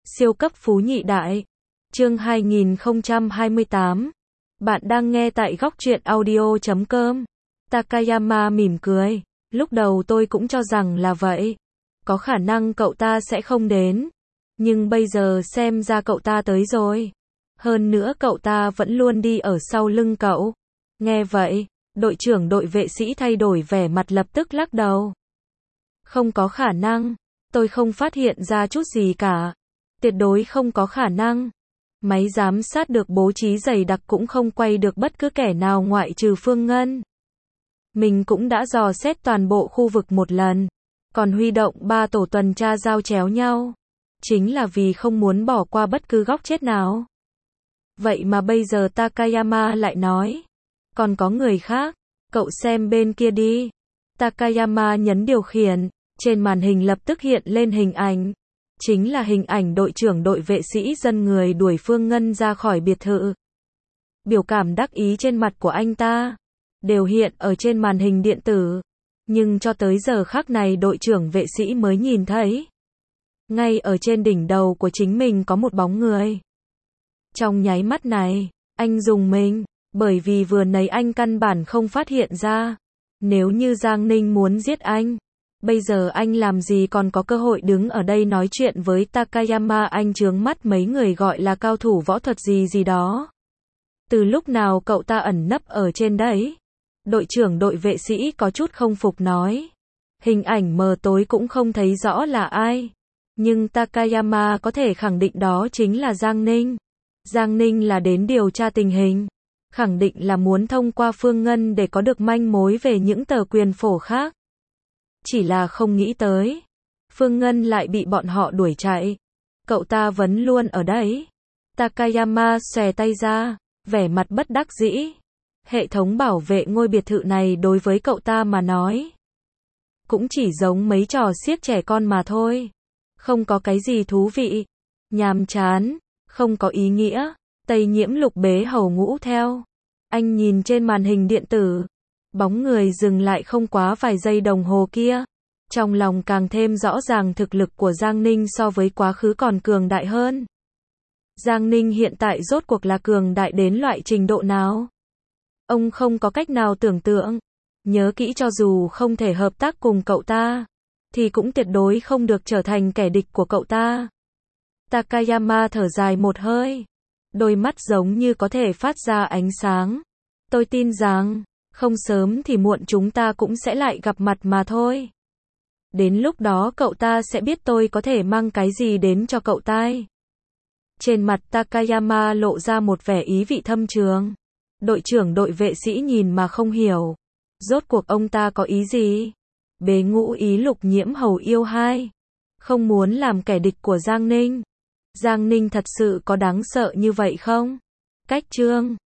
Siêu cấp phú nhị đại. Chương 2028. Bạn đang nghe tại góc truyện audio.com. Takayama mỉm cười. Lúc đầu tôi cũng cho rằng là vậy. Có khả năng cậu ta sẽ không đến. Nhưng bây giờ xem ra cậu ta tới rồi. Hơn nữa cậu ta vẫn luôn đi ở sau lưng cậu. Nghe vậy, đội trưởng đội vệ sĩ thay đổi vẻ mặt lập tức lắc đầu. Không có khả năng. Tôi không phát hiện ra chút gì cả. Tuyệt đối không có khả năng. Máy giám sát được bố trí dày đặc cũng không quay được bất cứ kẻ nào ngoại trừ Phương Ngân. Mình cũng đã dò xét toàn bộ khu vực một lần. Còn huy động 3 tổ tuần tra giao chéo nhau. Chính là vì không muốn bỏ qua bất cứ góc chết nào. Vậy mà bây giờ Takayama lại nói. Còn có người khác. Cậu xem bên kia đi. Takayama nhấn điều khiển. Trên màn hình lập tức hiện lên hình ảnh. Chính là hình ảnh đội trưởng đội vệ sĩ dân người đuổi Phương Ngân ra khỏi biệt thự. Biểu cảm đắc ý trên mặt của anh ta đều hiện ở trên màn hình điện tử. Nhưng cho tới giờ khắc này đội trưởng vệ sĩ mới nhìn thấy. Ngay ở trên đỉnh đầu của chính mình có một bóng người. Trong nháy mắt này, anh dùng mình, bởi vì vừa nãy anh căn bản không phát hiện ra. Nếu như Giang Ninh muốn giết anh, bây giờ anh làm gì còn có cơ hội đứng ở đây nói chuyện với Takayama, anh trướng mắt mấy người gọi là cao thủ võ thuật gì đó. Từ lúc nào cậu ta ẩn nấp ở trên đấy? Đội trưởng đội vệ sĩ có chút không phục nói. Hình ảnh mờ tối cũng không thấy rõ là ai. Nhưng Takayama có thể khẳng định đó chính là Giang Ninh. Giang Ninh là đến điều tra tình hình. Khẳng định là muốn thông qua Phương Ngân để có được manh mối về những tờ quyền phổ khác. Chỉ là không nghĩ tới. Phương Ngân lại bị bọn họ đuổi chạy. Cậu ta vẫn luôn ở đấy. Takayama xòe tay ra, vẻ mặt bất đắc dĩ. Hệ thống bảo vệ ngôi biệt thự này đối với cậu ta mà nói. Cũng chỉ giống mấy trò xiếc trẻ con mà thôi. Không có cái gì thú vị. Nhàm chán, không có ý nghĩa. Tây Nhiễm Lục bế hầu ngũ theo. Anh nhìn trên màn hình điện tử. Bóng người dừng lại không quá vài giây đồng hồ kia. Trong lòng càng thêm rõ ràng thực lực của Giang Ninh so với quá khứ còn cường đại hơn. Giang Ninh hiện tại rốt cuộc là cường đại đến loại trình độ nào? Ông không có cách nào tưởng tượng. Nhớ kỹ, cho dù không thể hợp tác cùng cậu ta, thì cũng tuyệt đối không được trở thành kẻ địch của cậu ta. Takayama thở dài một hơi. Đôi mắt giống như có thể phát ra ánh sáng. Tôi tin rằng không sớm thì muộn chúng ta cũng sẽ lại gặp mặt mà thôi. Đến lúc đó cậu ta sẽ biết tôi có thể mang cái gì đến cho cậu ta. Trên mặt Takayama lộ ra một vẻ ý vị thâm trường. Đội trưởng đội vệ sĩ nhìn mà không hiểu. Rốt cuộc ông ta có ý gì? Bế Ngũ Ý Lục Nhiễm Hầu yêu hai. Không muốn làm kẻ địch của Giang Ninh. Giang Ninh thật sự có đáng sợ như vậy không? Cách chương